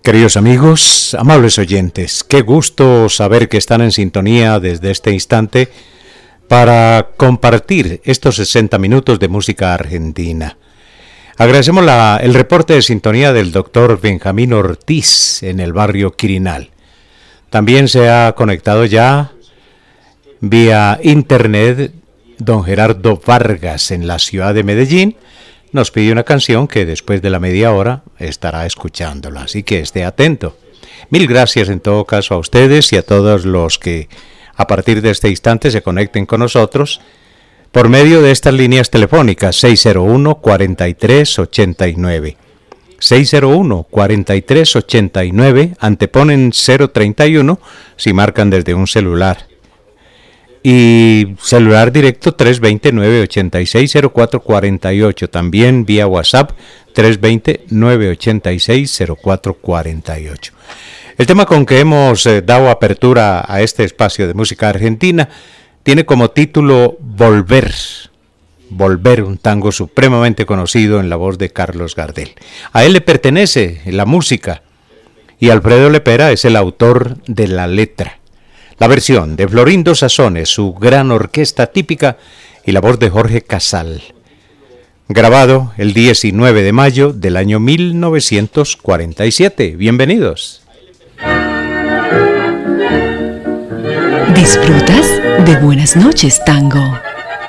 Queridos amigos, amables oyentes, qué gusto saber que están en sintonía desde este instante para compartir estos 60 minutos de música argentina. Agradecemos el reporte de sintonía del doctor Benjamín Ortiz en el barrio Quirinal. También se ha conectado ya vía internet don Gerardo Vargas en la ciudad de Medellín. Nos pide una canción que después de la media hora estará escuchándola, así que esté atento. Mil gracias en todo caso a ustedes y a todos los que a partir de este instante se conecten con nosotros por medio de estas líneas telefónicas 601-4389. 601-4389, anteponen 031 si marcan desde un celular. Y celular directo 320-986-0448, también vía WhatsApp 320-986-0448. El tema con que hemos dado apertura a este espacio de música argentina tiene como título Volver. Volver, un tango supremamente conocido en la voz de Carlos Gardel. A él le pertenece la música y Alfredo Lepera es el autor de la letra. La versión de Florindo Sazones, su gran orquesta típica, y la voz de Jorge Casal. Grabado el 19 de mayo del año 1947. Bienvenidos. ¿Disfrutas de Buenas noches, Tango?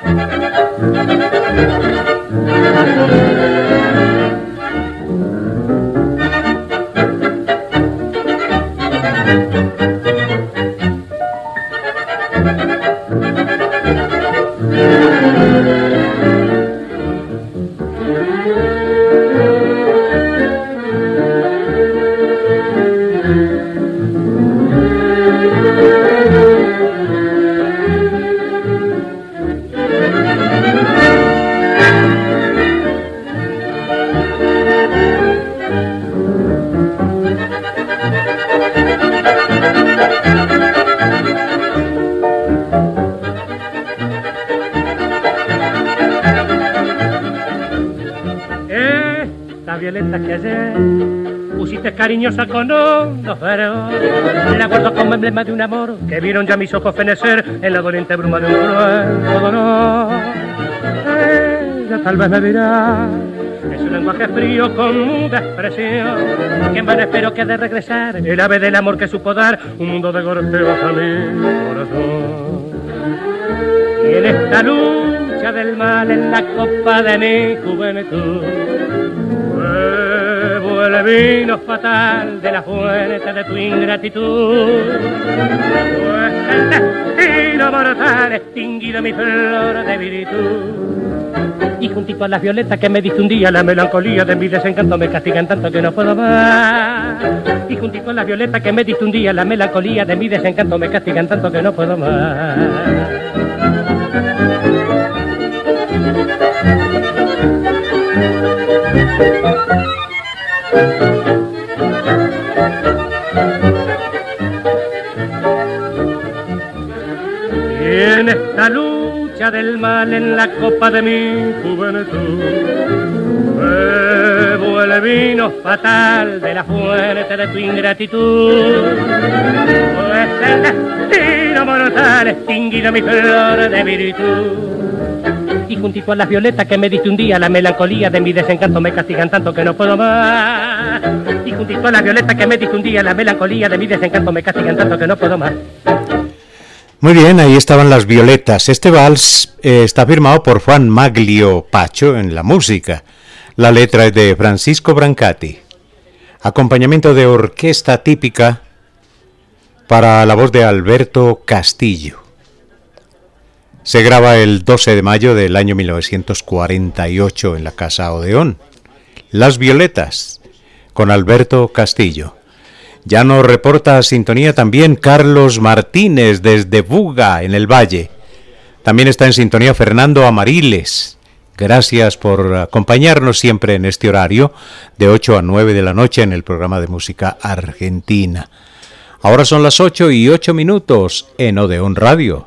Que ayer pusiste cariñosa con hondos veros, la guardo como emblema de un amor que vieron ya mis ojos fenecer en la doliente bruma de un cruel dolor. Ella tal vez me dirá, es un lenguaje frío con muda expresión, que en vano espero que ha de regresar el ave del amor que supo dar un mundo de gorjeos a mi corazón. Y en esta lucha del mal en la copa de mi juventud el vino fatal de la fuente de tu ingratitud, pues el destino mortal extinguido mi flor de virtud. Y juntito a las violetas que me diste un día, la melancolía de mi desencanto me castigan tanto que no puedo más. Y juntito a las violetas que me diste un día, la melancolía de mi desencanto me castigan tanto que no puedo más. Y en esta lucha del mal en la copa de mi juventud bebo el vino fatal de la fuente de tu ingratitud, pues el destino mortal extinguido mi flor de virtud. Y juntito a las violetas que me diste un día, la melancolía de mi desencanto me castigan tanto que no puedo más. Y juntito a las violetas que me diste un día, la melancolía de mi desencanto me castigan tanto que no puedo más. Muy bien, ahí estaban las violetas. Este vals está firmado por Juan Maglio Pacho en la música. La letra es de Francisco Brancati. Acompañamiento de orquesta típica para la voz de Alberto Castillo. Se graba el 12 de mayo del año 1948 en la Casa Odeón. Las Violetas, con Alberto Castillo. Ya nos reporta sintonía también Carlos Martínez desde Buga, en el Valle. También está en sintonía Fernando Amariles. Gracias por acompañarnos siempre en este horario de 8 a 9 de la noche en el programa de música argentina. Ahora son las 8:08 en Odeón Radio.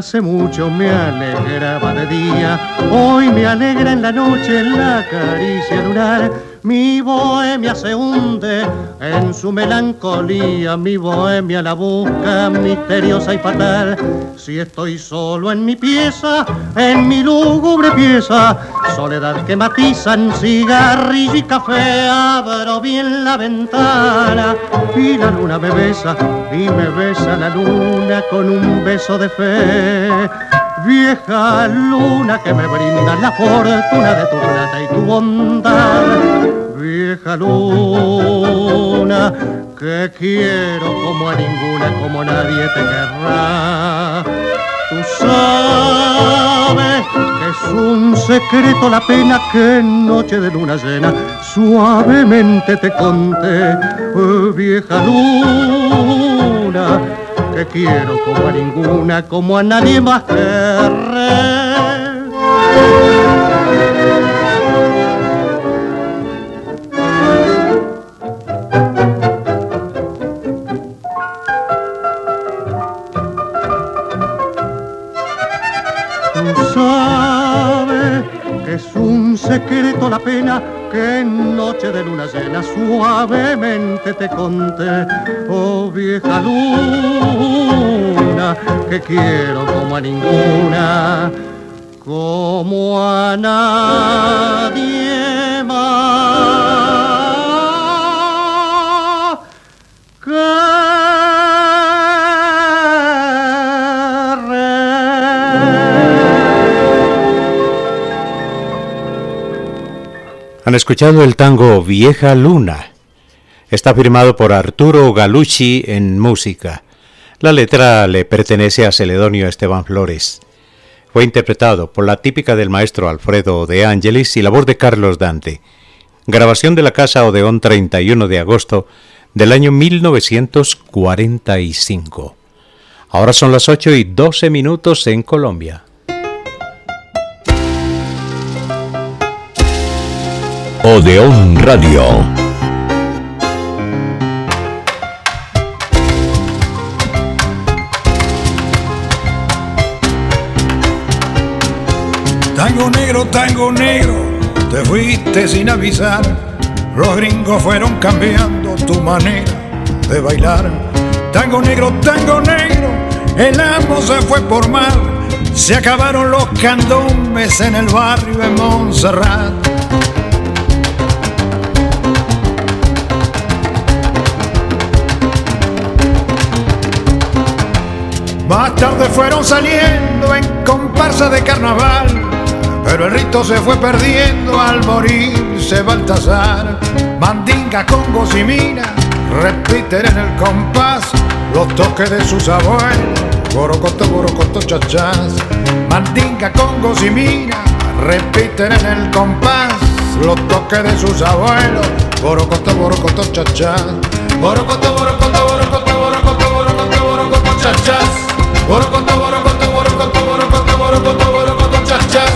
hace mucho me alegraba de día, hoy me alegra en la noche la caricia lunar. Mi bohemia se hunde en su melancolía, mi bohemia la busca misteriosa y fatal. Si estoy solo en mi pieza, en mi lúgubre pieza, soledad que matizan cigarrillo y café, abro bien la ventana y la luna me besa, y me besa la luna con un beso de fe. Vieja luna que me brinda la fortuna de tu plata y tu bondad. Vieja luna que quiero como a ninguna, como nadie te querrá. Tú sabes que es un secreto la pena que en noche de luna llena suavemente te conté. Vieja luna que quiero como a ninguna, como a nadie más querré. Es un secreto la pena que en noche de luna llena suavemente te conté. Oh vieja luna que quiero como a ninguna, como a nadie más que... Han escuchado el tango Vieja Luna. Está firmado por Arturo Galucci en música. La letra le pertenece a Celedonio Esteban Flores. Fue interpretado por la típica del maestro Alfredo de Angelis y la voz de Carlos Dante. Grabación de la Casa Odeón 31 de agosto del año 1945. Ahora son las 8:12 en Colombia. Odeón Radio. Tango negro, te fuiste sin avisar. Los gringos fueron cambiando tu manera de bailar. Tango negro, el amo se fue por mar. Se acabaron los candombes en el barrio de Montserrat. Más tarde fueron saliendo en comparsa de carnaval, pero el rito se fue perdiendo al morirse Baltasar. Mandinga, congos y mina repiten en el compás los toques de sus abuelos. Borocoto, chachás. Mandinga, congos y mina repiten en el compás los toques de sus abuelos. Borocoto, chachás. Borocoto, chachás. Borocoto, chachás.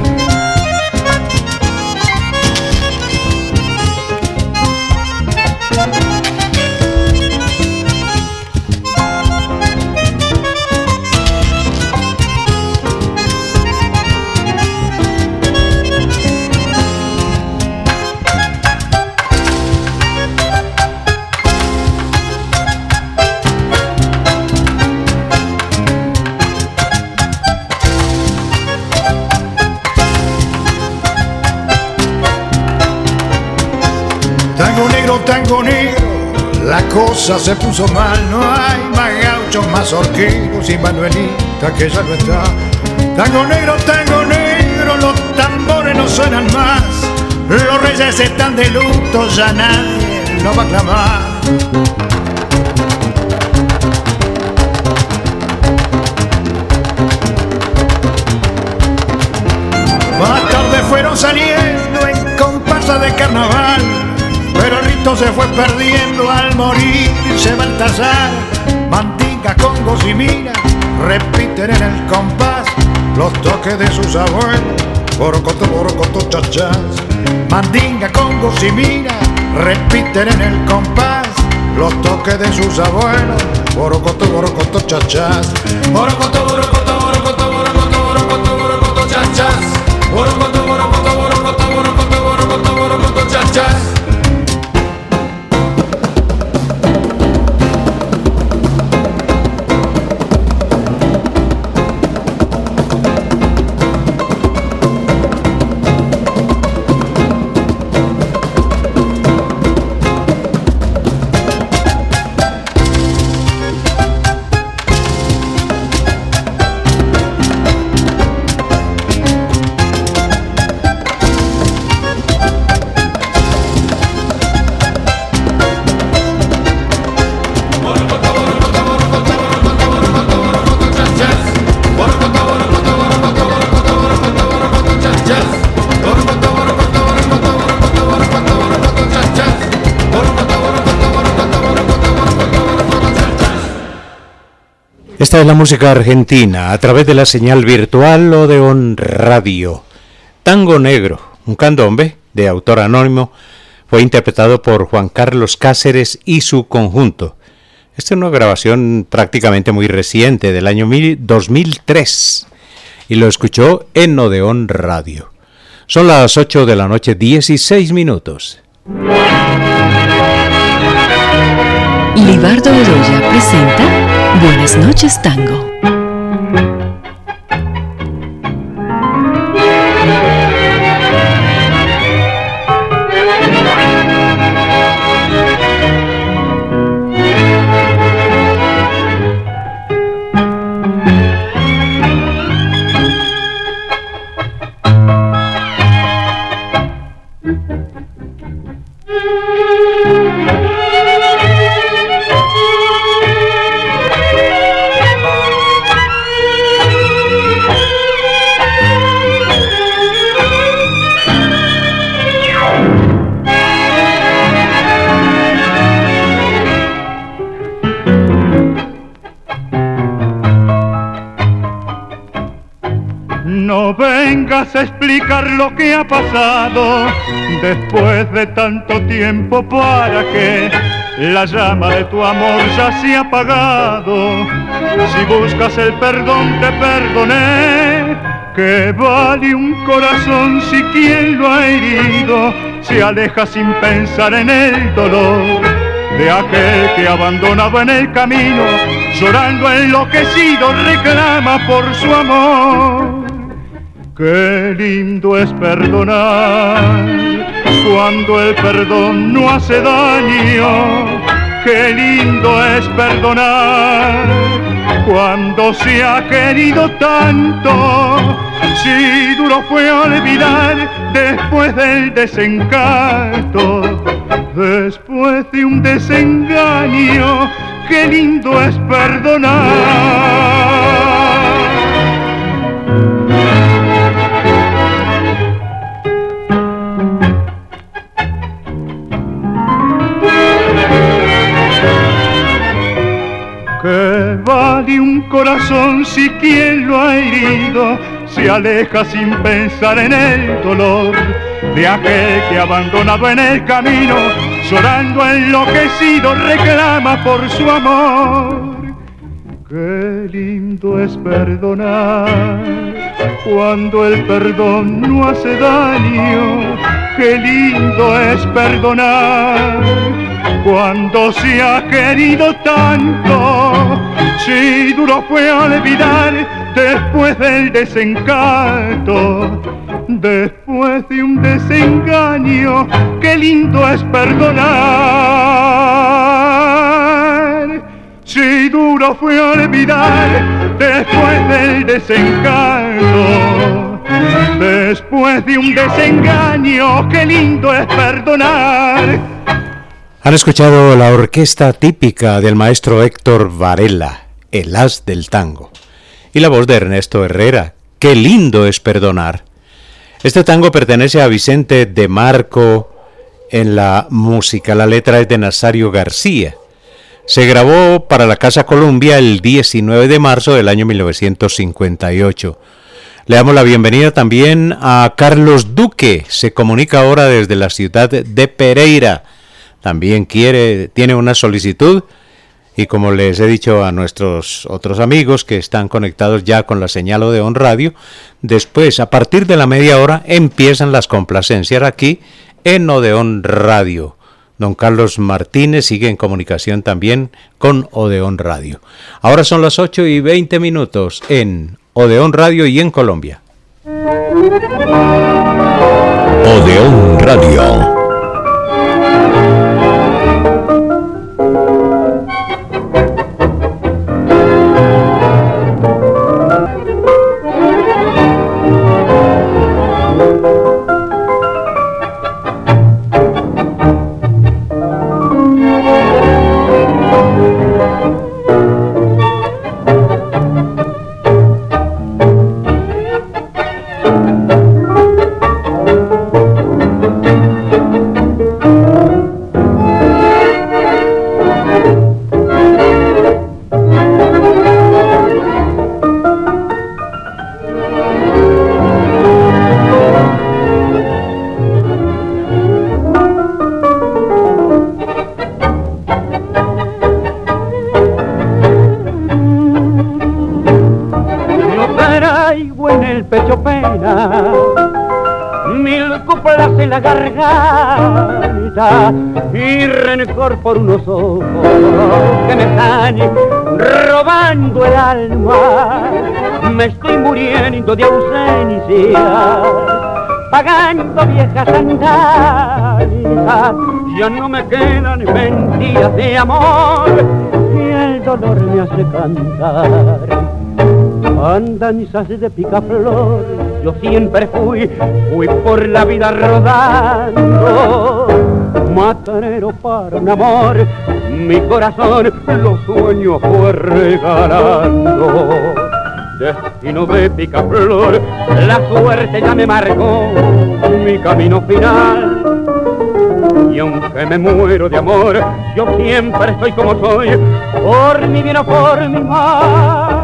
Tango negro, la cosa se puso mal. No hay más gauchos, más horqueros y Manuelita que ya no está. Tango negro, los tambores no suenan más. Los reyes están de luto, ya nadie lo va a clamar. Más tarde fueron saliendo en comparsa de carnaval, pero el rito se fue perdiendo al morirse Baltasar. Mandinga, congos y mina repiten en el compás los toques de sus abuelos. Borocoto, chachás. Mandinga, congos y mina repiten en el compás los toques de sus abuelos. Borocoto, chachás. Borocoto, Esta es la música argentina a través de la señal virtual Odeón Radio. Tango Negro, un candombe de autor anónimo, fue interpretado por Juan Carlos Cáceres y su conjunto. Esta es una grabación prácticamente muy reciente del año 2003 y lo escuchó en Odeón Radio. Son las 8 de la noche, 16 minutos. Libardo Bedoya presenta Buenas noches, Tango. No vengas a explicar lo que ha pasado después de tanto tiempo, para que la llama de tu amor ya se ha apagado. Si buscas el perdón te perdoné, que vale un corazón si quien lo ha herido se aleja sin pensar en el dolor de aquel que abandonado en el camino, llorando enloquecido reclama por su amor. Qué lindo es perdonar cuando el perdón no hace daño. Qué lindo es perdonar cuando se ha querido tanto. Si duro fue olvidar después del desencanto, después de un desengaño. Qué lindo es perdonar. Que vale un corazón si quien lo ha herido se aleja sin pensar en el dolor de aquel que abandonado en el camino, llorando enloquecido reclama por su amor. Qué lindo es perdonar cuando el perdón no hace daño. Qué lindo es perdonar cuando se ha querido tanto. Si duro fue olvidar después del desencanto, después de un desengaño. Qué lindo es perdonar. Si duro fue olvidar después del desencanto, después de un desengaño. Qué lindo es perdonar. Han escuchado la orquesta típica del maestro Héctor Varela, el as del tango, y la voz de Ernesto Herrera. Qué lindo es perdonar. Este tango pertenece a Vicente de Marco en la música. La letra es de Nazario García. Se grabó para la Casa Columbia el 19 de marzo del año 1958. Le damos la bienvenida también a Carlos Duque. Se comunica ahora desde la ciudad de Pereira. También tiene una solicitud, y como les he dicho a nuestros otros amigos que están conectados ya con la señal Odeón Radio, después, a partir de la media hora, empiezan las complacencias aquí en Odeón Radio. Don Carlos Martínez sigue en comunicación también con Odeón Radio. Ahora son las 8:20 minutos en Odeón Radio y en Colombia. Odeón Radio. traigo en el pecho pena, mil coplas en la garganta y rencor por unos ojos que me están robando el alma. Me estoy muriendo de ausencia, pagando viejas andanzas. Ya no me quedan mentiras de amor y el dolor me hace cantar. Andanzas de picaflor, yo siempre fui por la vida rodando. Matarero para un amor, mi corazón los sueños fue regalando. Destino de picaflor, la suerte ya me marcó mi camino final. Y aunque me muero de amor, yo siempre estoy como soy, por mi bien o por mi mal.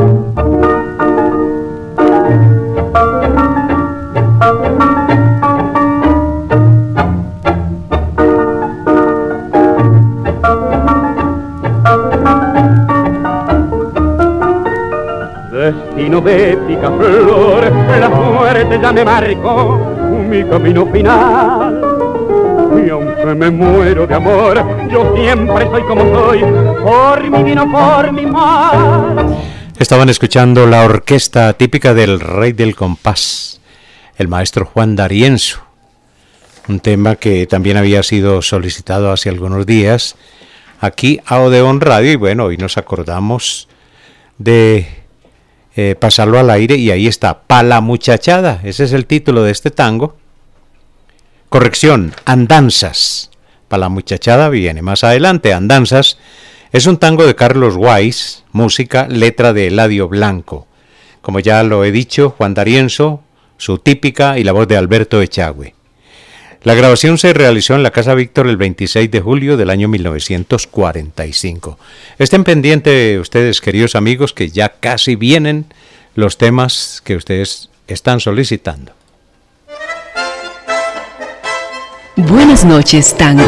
Destino de picaflor, la suerte ya me marcó mi camino final. Y aunque me muero de amor, yo siempre soy como soy, por mi bien o por mi mal. Estaban escuchando la orquesta típica del Rey del Compás, el maestro Juan D'Arienzo. Un tema que también había sido solicitado hace algunos días aquí a Odeón Radio. Y bueno, hoy nos acordamos de pasarlo al aire y ahí está, Pa' la muchachada. Ese es el título de este tango. Corrección, Andanzas. Pa' la muchachada viene más adelante. Andanzas es un tango de Carlos Weiss, música, letra de Eladio Blanco. Como ya lo he dicho, Juan D'Arienzo, su típica, y la voz de Alberto Echagüe. La grabación se realizó en la Casa Víctor el 26 de julio del año 1945. Estén pendientes ustedes, queridos amigos, que ya casi vienen los temas que ustedes están solicitando. Buenas noches, tango.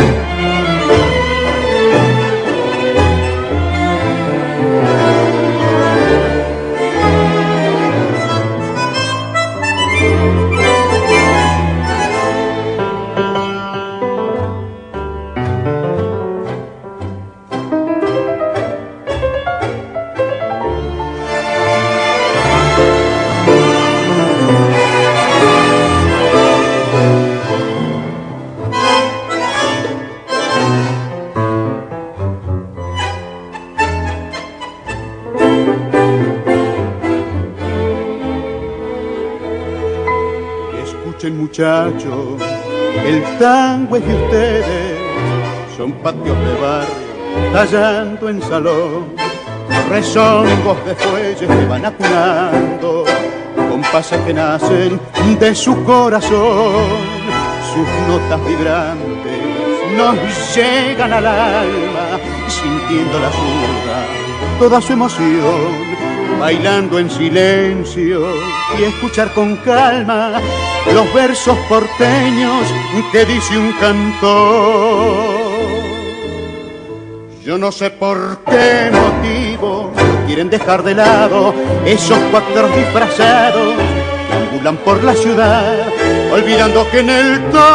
Muchachos, el tango es de ustedes, son patios de barrio, tallando en salón, rezongos de fuelles que van acunando, compases que nacen de su corazón, sus notas vibrantes nos llegan al alma, sintiendo la zurda, toda su emoción, bailando en silencio y escuchar con calma los versos porteños que dice un cantor. Yo no sé por qué motivo quieren dejar de lado esos cuatros disfrazados que ambulan por la ciudad, olvidando que en el tango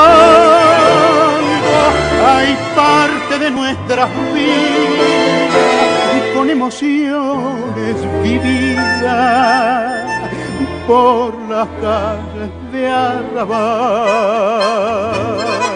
hay parte de nuestras vidas con emociones vividas por las calles de Arrabal.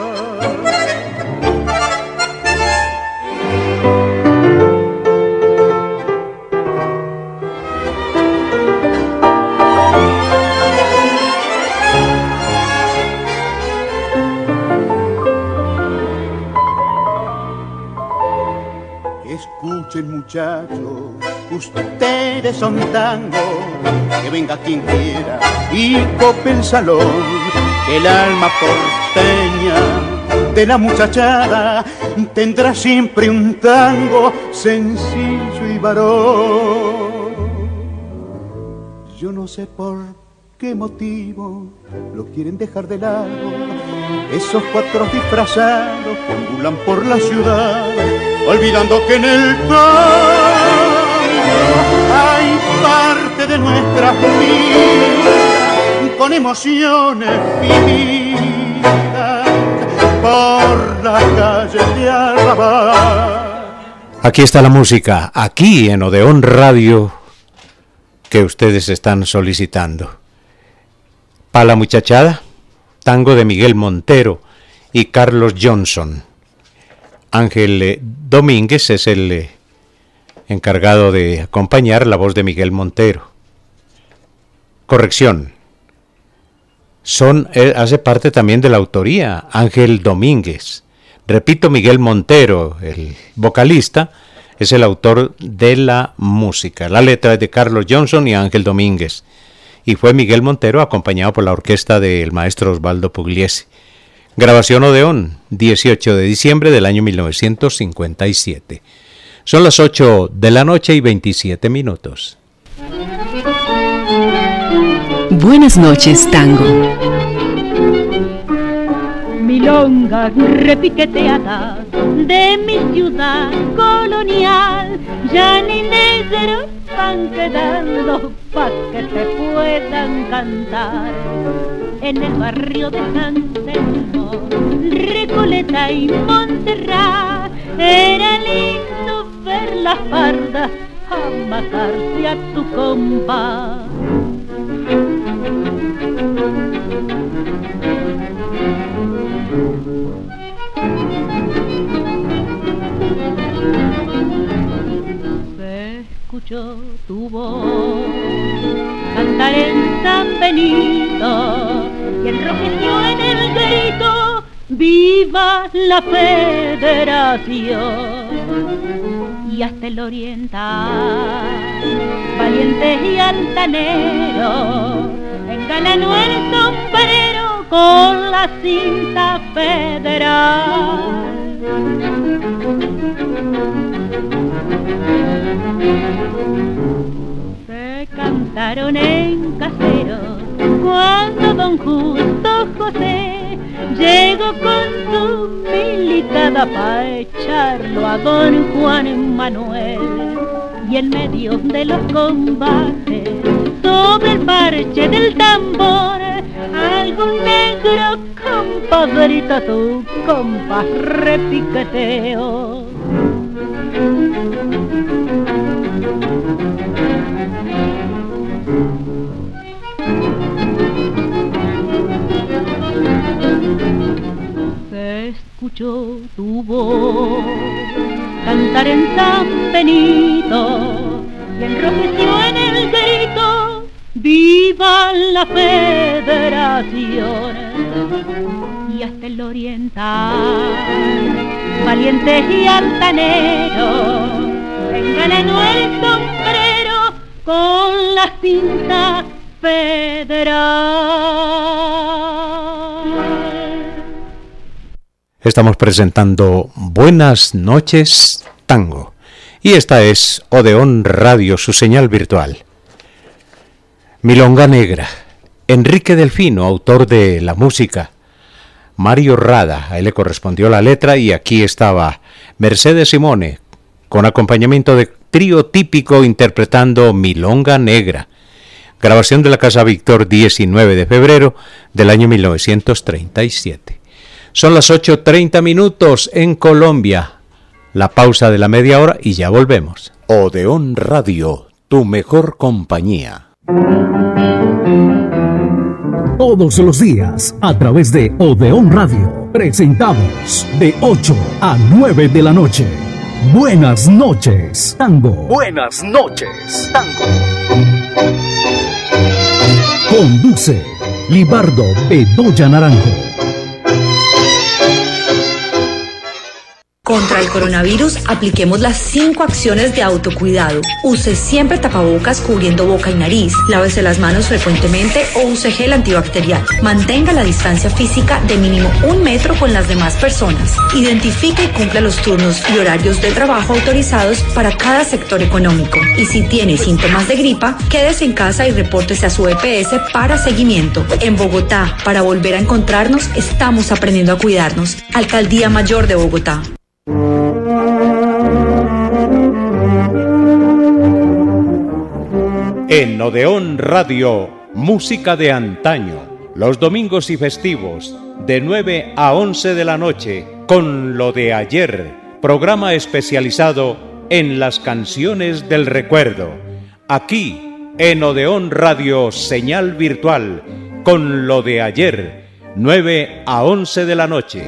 Escuchen, muchachos, ustedes son tango, que venga quien quiera y cope el salón, que el alma porteña de la muchachada tendrá siempre un tango sencillo y varón. Yo no sé por qué motivo lo quieren dejar de lado, esos cuatro disfrazados que ambulan por la ciudad, olvidando que en el tango hay parte de nuestras vidas con emociones vividas por las calles de Arrabal. Aquí está la música, aquí en Odeón Radio, que ustedes están solicitando. Pa' la muchachada, tango de Miguel Montero y Carlos Johnson. Ángel Domínguez es el encargado de acompañar la voz de Miguel Montero. Corrección. Hace parte también de la autoría Ángel Domínguez. Repito, Miguel Montero, el vocalista, es el autor de la música. La letra es de Carlos Johnson y Ángel Domínguez. Y fue Miguel Montero acompañado por la orquesta del maestro Osvaldo Pugliese. Grabación Odeón, 18 de diciembre del año 1957. Son las 8 de la noche y 27 minutos. Buenas noches, tango. Milongas repiqueteadas de mi ciudad colonial, ya ni negros van quedando pa' que se puedan cantar. En el barrio de San Telmo, Recoleta y Montserrat, era lindo ver las pardas amacarse a tu compás. Se escuchó tu voz cantar en San Benito y enrojeció en el grito: ¡viva la Federación! Y hasta el oriental, valientes y altaneros, engalanó el sombrero con la cinta federal. Se cantaron en caseros cuando don Justo José llegó con su milicada pa' echarlo a don Juan Manuel. Y en medio de los combates, sobre el parche del tambor, algún negro compadrito tu compás repiqueteo. Se escuchó tu voz cantar en San Benito y enrojeció en el grito: ¡viva la Federación! Y hasta el oriental, valientes y altaneros, engalanó el sombrero con la cinta federal. Estamos presentando Buenas noches, tango. Y esta es Odeón Radio, su señal virtual. Milonga Negra. Enrique Delfino, autor de la música. Mario Rada, a él le correspondió la letra, y aquí estaba Mercedes Simone, con acompañamiento de trío típico interpretando Milonga Negra. Grabación de la Casa Víctor, 19 de febrero del año 1937. Son las 8:30 minutos en Colombia. La pausa de la media hora y ya volvemos. Odeón Radio, tu mejor compañía. Todos los días, a través de Odeón Radio, presentamos de 8 a 9 de la noche. Buenas noches, tango. Buenas noches, tango. Conduce Libardo Bedoya Naranjo. Contra el coronavirus, apliquemos las 5 acciones de autocuidado. Use siempre tapabocas cubriendo boca y nariz. Lávese las manos frecuentemente o use gel antibacterial. Mantenga la distancia física de mínimo 1 metro con las demás personas. Identifique y cumpla los turnos y horarios de trabajo autorizados para cada sector económico. Y si tiene síntomas de gripa, quédese en casa y repórtese a su EPS para seguimiento. En Bogotá, para volver a encontrarnos, estamos aprendiendo a cuidarnos. Alcaldía Mayor de Bogotá. En Odeón Radio, música de antaño, los domingos y festivos, de 9 a 11 de la noche, con Lo de Ayer, programa especializado en las canciones del recuerdo. Aquí, en Odeón Radio Señal Virtual, con Lo de Ayer, 9 a 11 de la noche.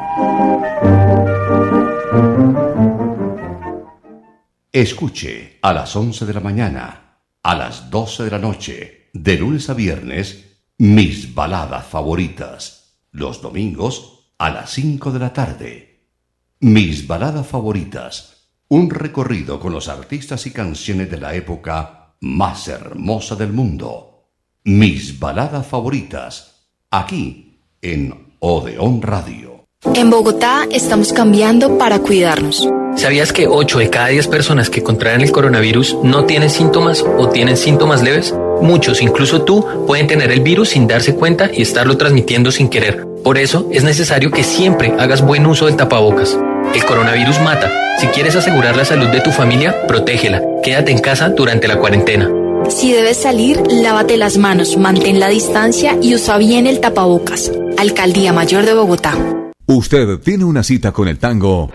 Escuche a las 11 de la mañana, a las 12 de la noche, de lunes a viernes, mis baladas favoritas. Los domingos a las 5 de la tarde. Mis baladas favoritas. Un recorrido con los artistas y canciones de la época más hermosa del mundo. Mis baladas favoritas. Aquí en Odeón Radio. En Bogotá estamos cambiando para cuidarnos. ¿Sabías que 8 de cada 10 personas que contraen el coronavirus no tienen síntomas o tienen síntomas leves? Muchos, incluso tú, pueden tener el virus sin darse cuenta y estarlo transmitiendo sin querer. Por eso es necesario que siempre hagas buen uso del tapabocas. El coronavirus mata. Si quieres asegurar la salud de tu familia, protégela. Quédate en casa durante la cuarentena. Si debes salir, lávate las manos, mantén la distancia y usa bien el tapabocas. Alcaldía Mayor de Bogotá. Usted tiene una cita con el tango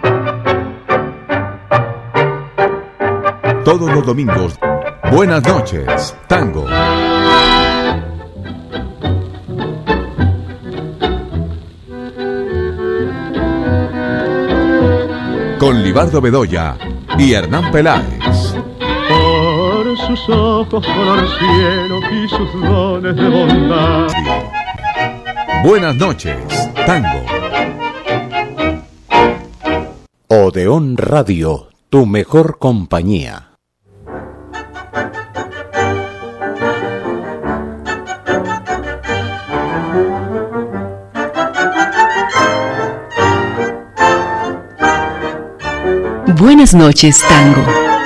todos los domingos. Buenas noches, tango. Con Libardo Bedoya y Hernán Peláez. Por sus ojos color cielo y sus dones de bondad. Buenas noches, tango. Odeón Radio, tu mejor compañía. Buenas noches, tango.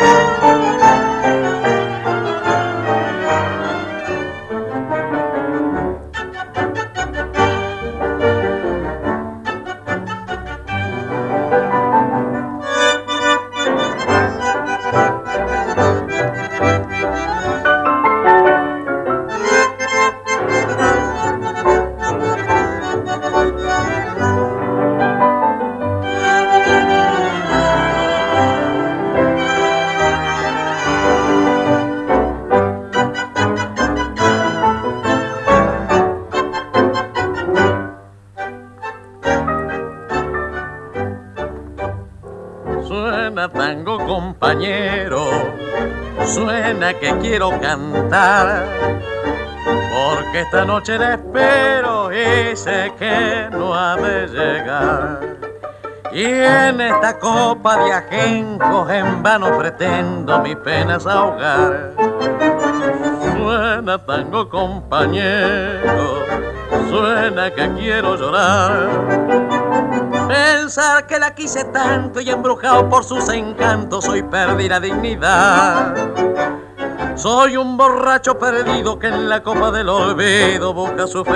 Que quiero cantar, porque esta noche la espero y sé que no ha de llegar. Y en esta copa de ajenjo en vano pretendo mis penas ahogar. Suena tango compañero, suena que quiero llorar. Pensar que la quise tanto y embrujado por sus encantos hoy perdí la dignidad. Soy un borracho perdido que en la copa del olvido busca su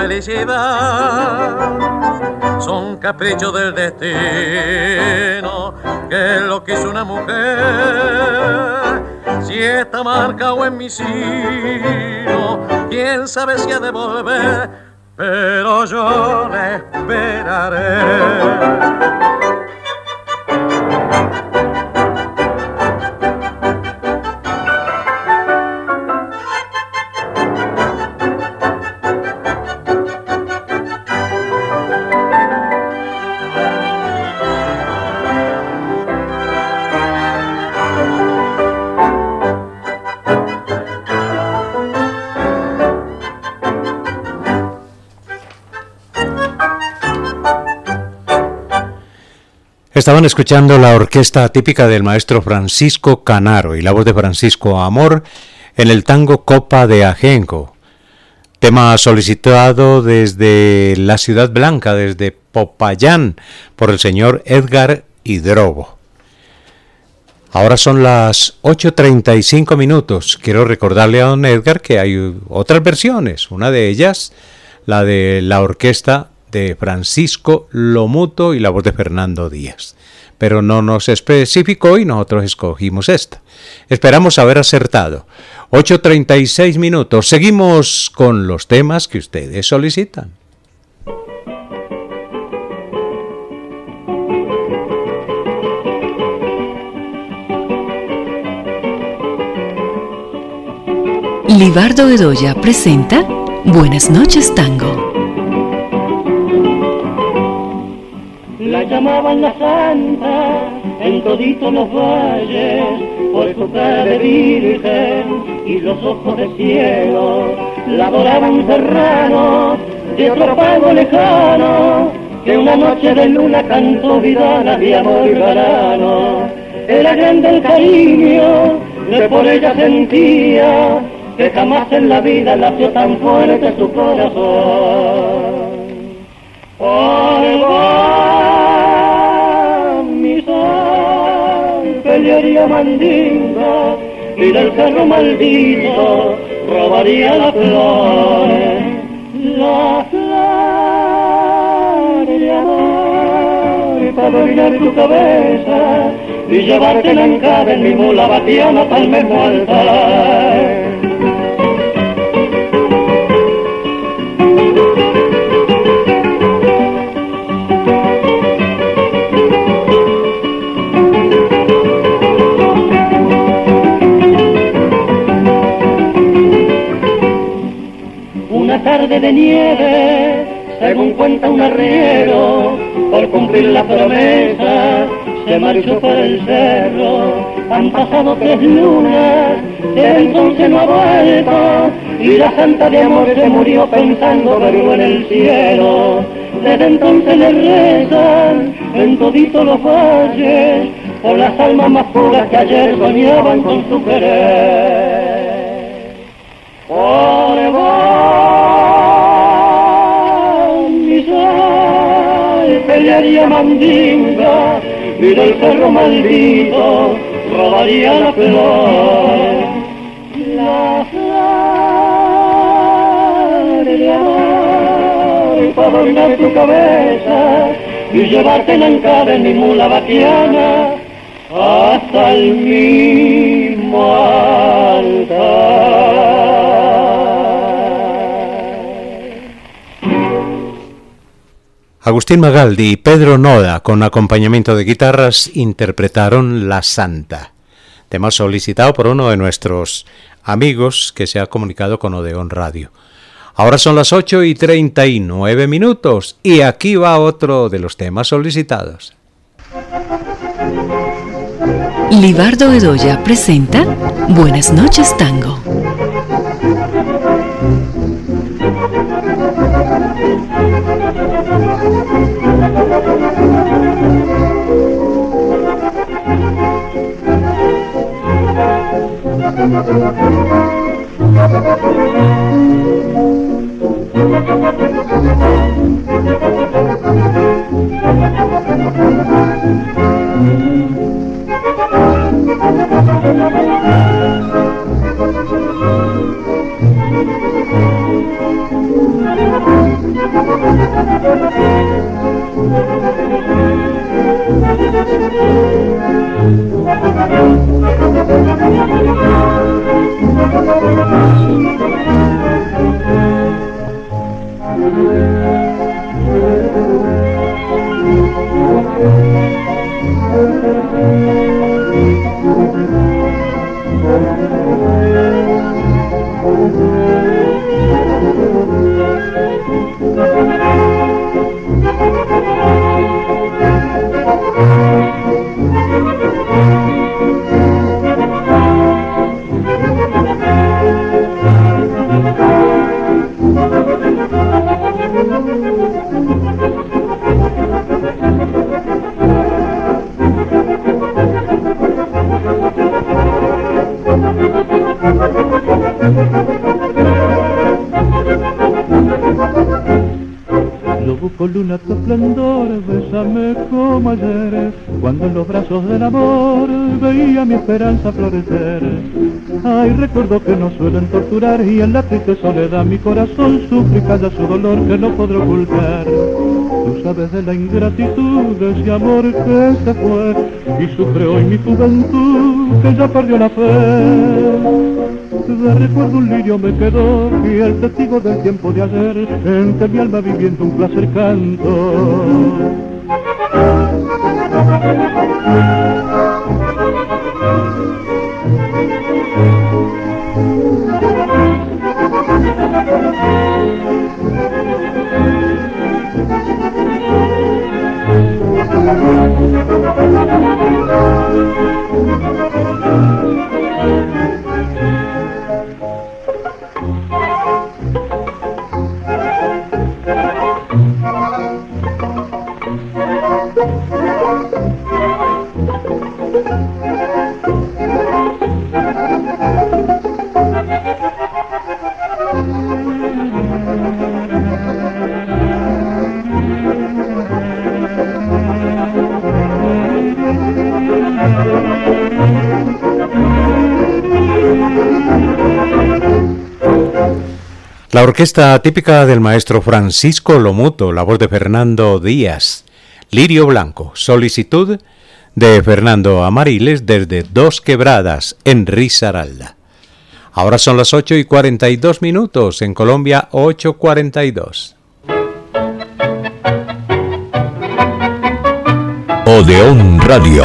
felicidad. Son caprichos del destino que lo quiso una mujer. Si está marcado en mi sino, quién sabe si ha de volver, pero yo le esperaré. Estaban escuchando la orquesta típica del maestro Francisco Canaro y la voz de Francisco Amor en el tango Copa de Ajenjo, tema solicitado desde la Ciudad Blanca, desde Popayán, por el señor Edgar Hidrobo. Ahora son las 8:35 minutos. Quiero recordarle a don Edgar que hay otras versiones, una de ellas, la de la orquesta de Francisco Lomuto y la voz de Fernando Díaz. Pero no nos especificó y nosotros escogimos esta. Esperamos haber acertado. 8:36 minutos. Seguimos con los temas que ustedes solicitan. Libardo Bedoya presenta Buenas noches, Tango. La llamaban la santa en toditos los valles, por su cara de virgen y los ojos de cielo. La adoraban serranos de otro pago lejano, que una noche de luna cantó vidala de amor y verano. Era grande el cariño que por ella sentía, que jamás en la vida nació tan fuerte su corazón. Ay, va, mi sol, pelearía mandinga, y del cerro maldito robaría las flores de amor, y para dominar tu cabeza y llevarte la encada en mi mula batiana pa'l mismo altar. Una tarde de nieve, según cuenta un arriero, por cumplir la promesa, se marchó por el cerro. Han pasado 3 lunas, desde entonces no ha vuelto, y la santa de amor se murió pensando verlo en el cielo. Desde entonces le rezan en toditos los valles, por las almas más puras que ayer soñaban con su querer. Por mi sol, pelearía mandinga, y del cerro maldito robaría la flor de amor, para dominar tu cabeza y llevarte la encada en mi mula vaquiana hasta el mismo altar. Agustín Magaldi y Pedro Noda, con acompañamiento de guitarras, interpretaron La Santa, tema solicitado por uno de nuestros amigos que se ha comunicado con Odeón Radio. Ahora son las 8:39 minutos y aquí va otro de los temas solicitados. Libardo Bedoya presenta Buenas noches, Tango. Yo busco luna tu esplendor, bésame como ayer, cuando en los brazos del amor veía mi esperanza florecer. Ay, recuerdo que nos suelen torturar y en la triste soledad mi corazón sufre y calla su dolor que no podré ocultar. Tú sabes de la ingratitud de ese amor que se fue y sufre hoy mi juventud que ya perdió la fe. De recuerdo un lirio me quedó y el testigo del tiempo de ayer en que mi alma viviendo un placer canto. La orquesta típica del maestro Francisco Lomuto, la voz de Fernando Díaz, Lirio Blanco, Solicitud de Fernando Amariles desde Dos Quebradas en Risaralda. Ahora son las 8:42, en Colombia 8:42. Odeón Radio.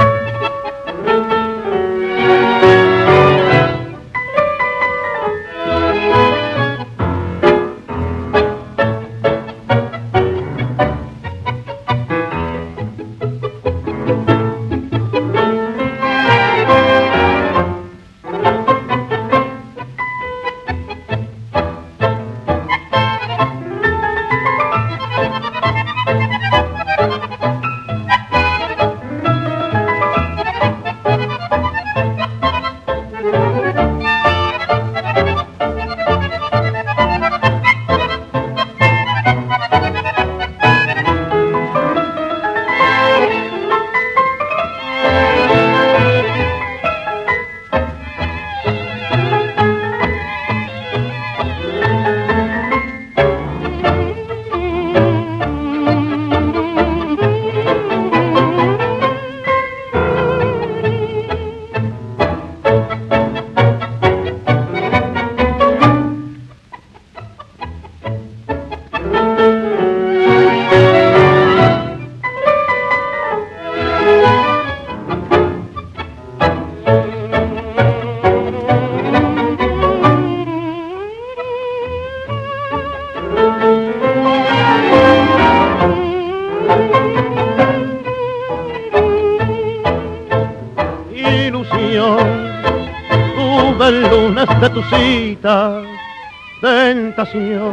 Tentación,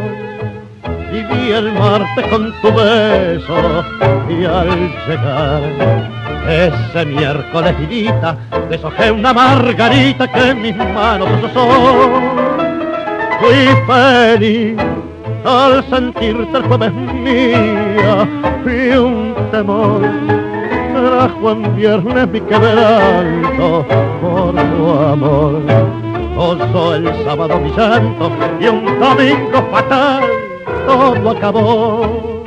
viví el martes con tu beso y al llegar ese miércoles vidita deshojé una margarita que en mis manos posó. Fui feliz al sentirte el jueves mía y un temor trajo en viernes mi quebranto por tu amor. Oso el sábado mi llanto y un domingo fatal todo acabó.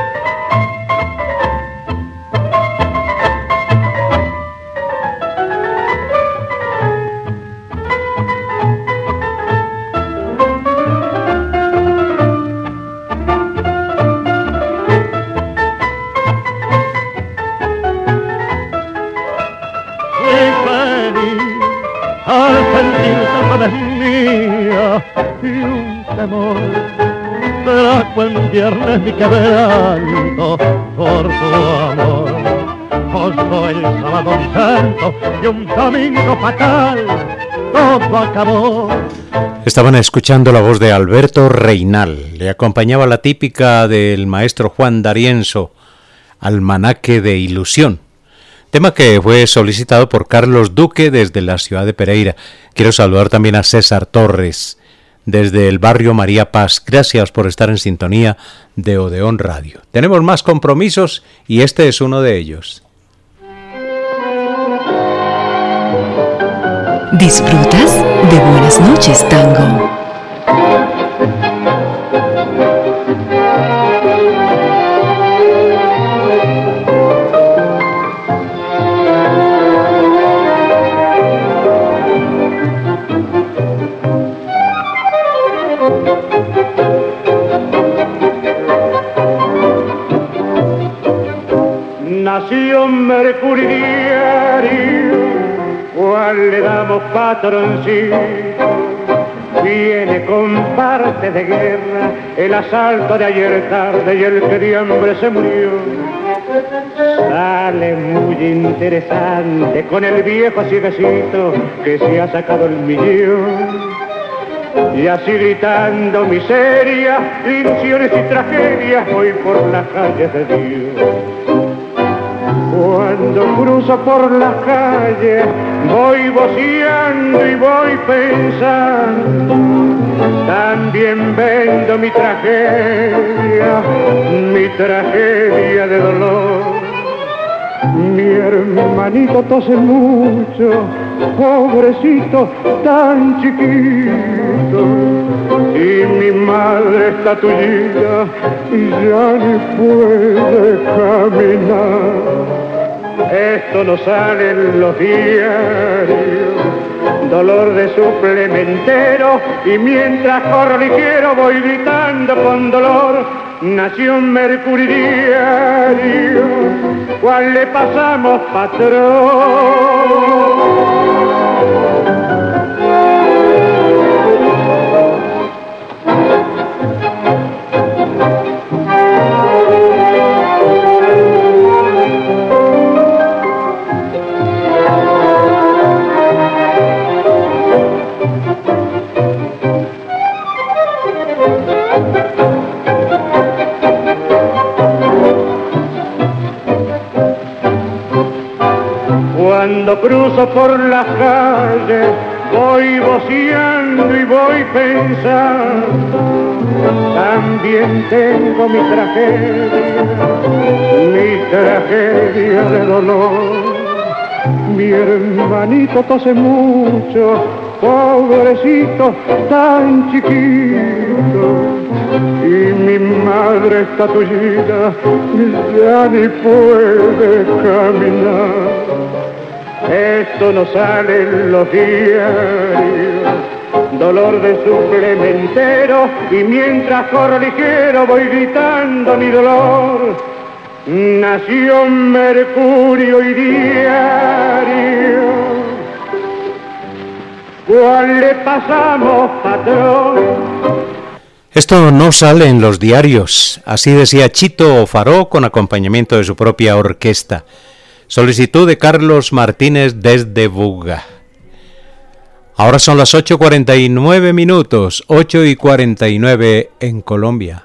Viernes mi quebranto por tu amor. Oso el sábado mi santo y un domingo fatal todo acabó. Estaban escuchando la voz de Alberto Reinal. Le acompañaba la típica del maestro Juan D'Arienzo, Almanaque de Ilusión. Tema que fue solicitado por Carlos Duque desde la ciudad de Pereira. Quiero saludar también a César Torres desde el barrio María Paz. Gracias por estar en sintonía de Odeón Radio. Tenemos más compromisos y este es uno de ellos. ¿Disfrutas de Buenas noches, Tango? Nación Mercurio Diario, cual le damos patroncito, viene con parte de guerra, el asalto de ayer tarde y el que de hambre se murió. Sale muy interesante con el viejo cieguecito que se ha sacado el millón. Y así gritando miseria, ilusiones y tragedias, voy por las calles de Dios. Cuando cruzo por las calles, voy voceando y voy pensando. También vendo mi tragedia de dolor. Mi hermanito tose mucho, pobrecito, tan chiquito. Y mi madre está tullida y ya ni puede caminar. Esto no sale en los diarios, dolor de suplementero, y mientras corro ligero voy gritando con dolor, Nación Mercurio Diario, ¿cuál le pasamos, patrón? Cuando cruzo por las calles, voy voceando y voy pensando. También tengo mi tragedia de dolor. Mi hermanito tose mucho, pobrecito, tan chiquito. Y mi madre está tullida, ya ni puede caminar. Esto no sale en los diarios, dolor de suplementero, y mientras corro ligero voy gritando mi dolor. Nación Mercurio y Diario, ¿cuál le pasamos, patrón? Esto no sale en los diarios, así decía Chito Faró con acompañamiento de su propia orquesta. Solicitud de Carlos Martínez desde Buga. Ahora son las 8:49 minutos, 8:49 en Colombia.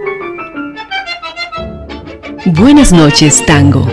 Buenas noches, Tango.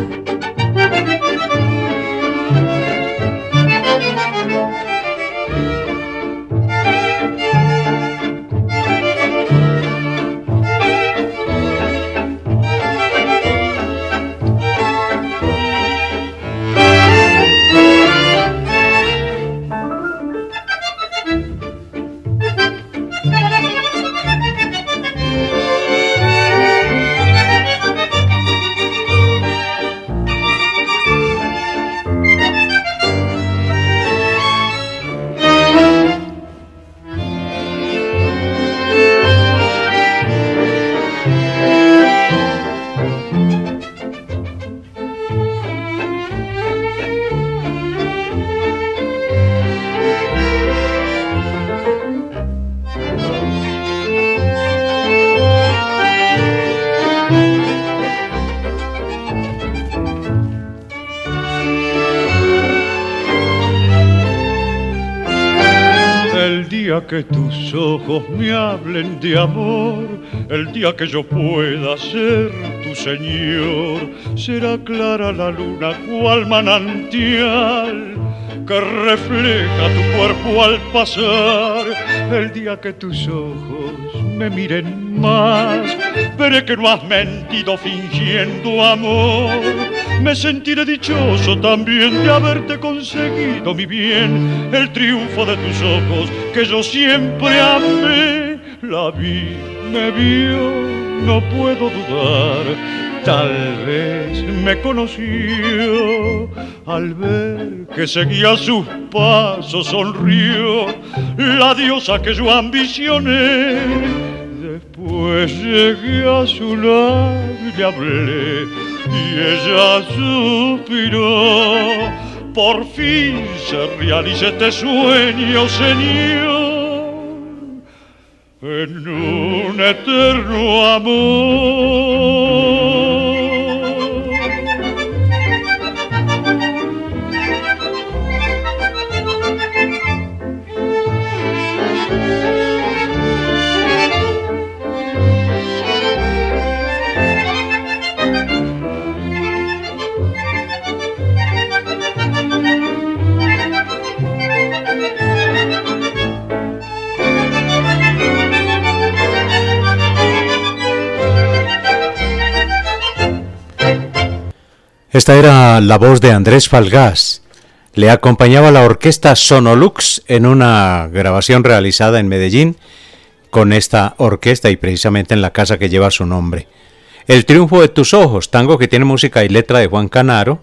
Que tus ojos me hablen de amor, el día que yo pueda ser tu señor, será clara la luna cual manantial que refleja tu cuerpo al pasar. El día que tus ojos me miren más, veré que no has mentido fingiendo amor. me sentiré dichoso también de haberte conseguido, mi bien, el triunfo de tus ojos que yo siempre amé. La vi, me vio, no puedo dudar, tal vez me conoció. Al ver que seguía sus pasos sonrió, la diosa que yo ambicioné. Después llegué a su lado y le hablé y ella suspiró. Por fin se realiza este sueño, Señor, en un eterno amor. Esta era la voz de Andrés Falgás. Le acompañaba la orquesta Sonolux en una grabación realizada en Medellín con esta orquesta y precisamente en la casa que lleva su nombre. El triunfo de tus ojos, tango que tiene música y letra de Juan Canaro.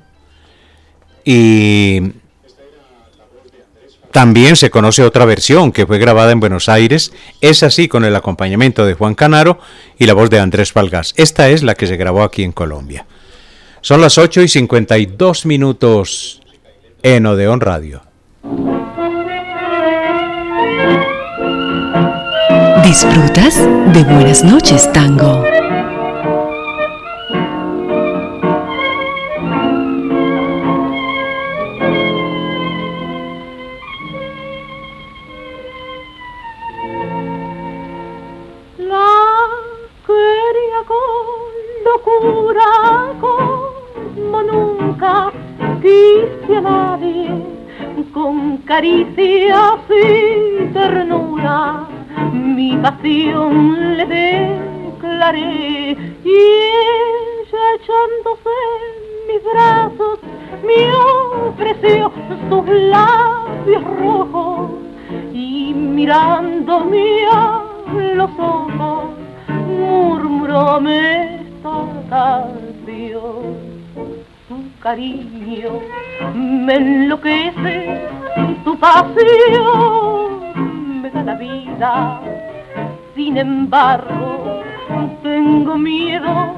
Y también se conoce otra versión que fue grabada en Buenos Aires, es así con el acompañamiento de Juan Canaro y la voz de Andrés Falgás. Esta es la que se grabó aquí en Colombia. Son las 8:52 en Odeón Radio. ¿Disfrutas de Buenas noches, Tango? La quería con locura, como nunca quise a nadie, con caricias y ternura mi pasión le declaré, y ella echándose en mis brazos me ofreció sus labios rojos, y mirándome a los ojos murmuróme esta canción. Tu cariño me enloquece, tu pasión me da la vida. Sin embargo, tengo miedo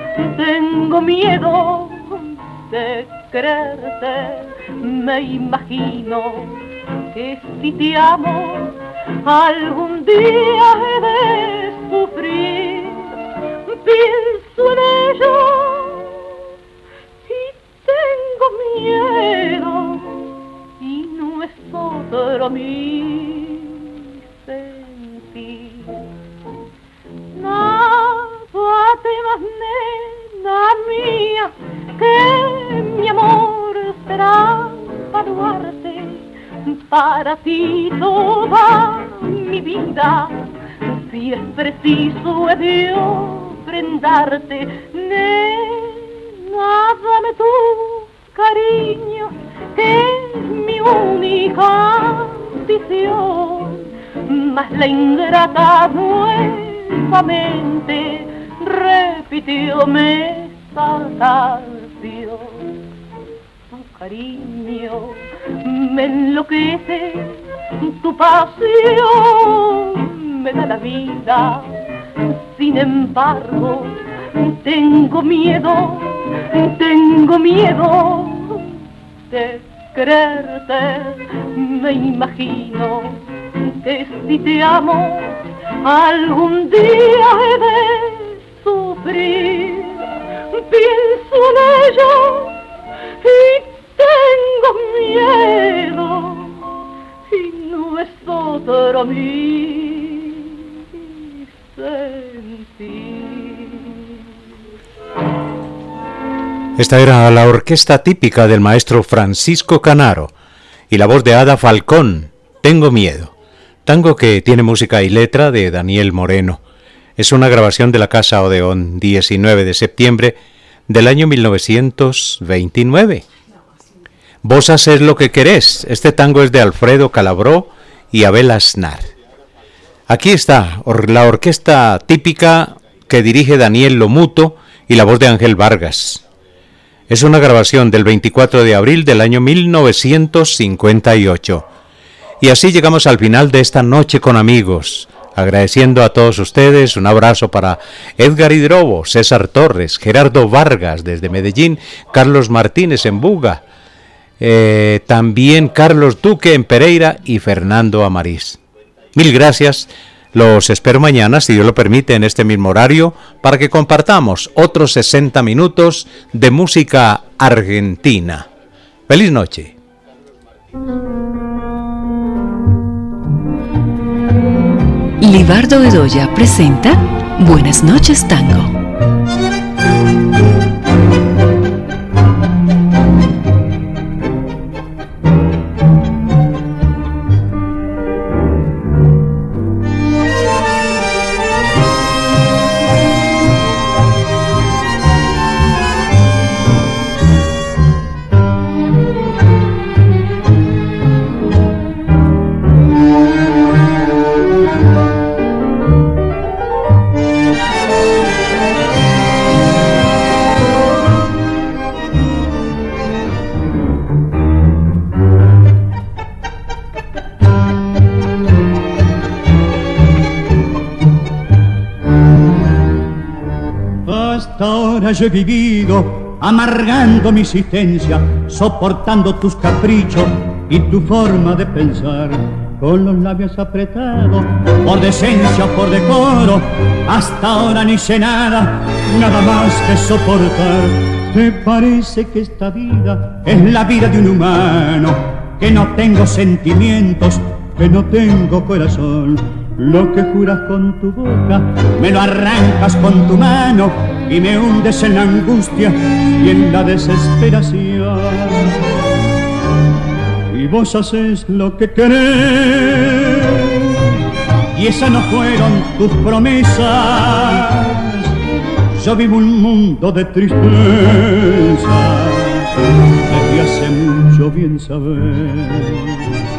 de quererte. Me imagino que si te amo, algún día he de sufrir. Pienso en ello tengo miedo, y no es otro mi sentir. Nada temas, nena mía, que mi amor será baluarte. Para ti toda mi vida, si es preciso he de ofrendarte. Dame tu cariño, que es mi única ambición. Mas la ingrata nuevamente repitióme esta canción. Tu cariño me enloquece, tu pasión me da la vida. Sin embargo, tengo miedo de quererte. Me imagino que si te amo, algún día he de sufrir. Pienso en ello y tengo miedo, y no es otro mi sentir. Esta era la orquesta típica del maestro Francisco Canaro y la voz de Ada Falcón, Tengo miedo, tango que tiene música y letra de Daniel Moreno. Es una grabación de la Casa Odeón, 19 de septiembre del año 1929. Vos hacés lo que querés. Este tango es de Alfredo Calabró y Abel Aznar. Aquí está la orquesta típica que dirige Daniel Lomuto y la voz de Ángel Vargas. Es una grabación del 24 de abril del año 1958. Y así llegamos al final de esta noche con amigos. Agradeciendo a todos ustedes, un abrazo para Edgar Hidrobo, César Torres, Gerardo Vargas desde Medellín, Carlos Martínez en Buga, también Carlos Duque en Pereira y Fernando Amariz. Mil gracias, los espero mañana, si Dios lo permite, en este mismo horario, para que compartamos otros 60 minutos de música argentina. ¡Feliz noche! Libardo Bedoya presenta Buenas noches, Tango. Yo he vivido amargando mi existencia, soportando tus caprichos y tu forma de pensar, con los labios apretados, por decencia o por decoro. Hasta ahora ni sé nada, nada más que soportar. ¿Te parece que esta vida es la vida de un humano? Que no tengo sentimientos, que no tengo corazón. Lo que juras con tu boca, me lo arrancas con tu mano y me hundes en la angustia y en la desesperación. Y vos haces lo que querés, y esas no fueron tus promesas. Yo vivo un mundo de tristeza, desde hace mucho bien saber.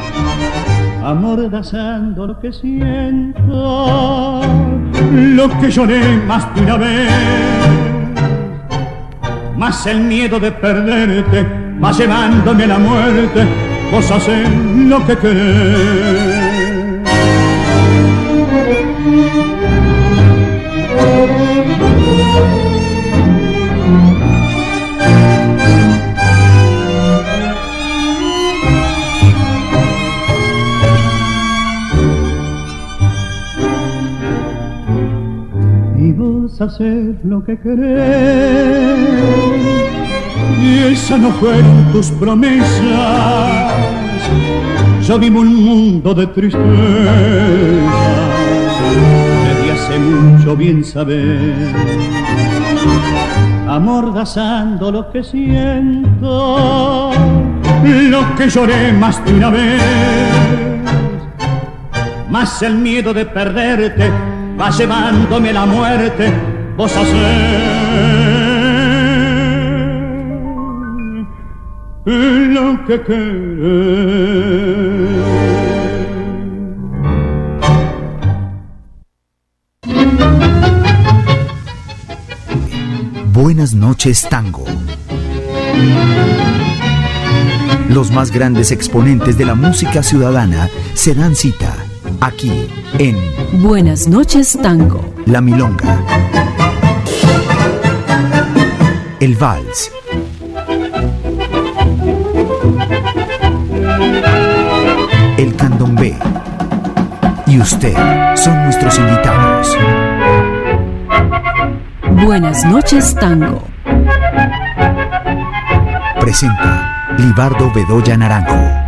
Amordazando lo que siento, lo que lloré más de una vez, más el miedo de perderte va llevándome a la muerte. Vos hacés lo que querés. Hacer lo que querés, y esas no fueron tus promesas. Yo vivo un mundo de tristeza, desde hace mucho bien saber. Amordazando lo que siento, lo que lloré más de una vez, más el miedo de perderte va llevándome la muerte. Vos hacés lo que querés. Buenas noches, Tango. Los más grandes exponentes de la música ciudadana se dan cita aquí en Buenas noches, Tango. La milonga, el vals, el candombe y usted son nuestros invitados. Buenas noches, Tango. Presenta Libardo Bedoya Naranjo.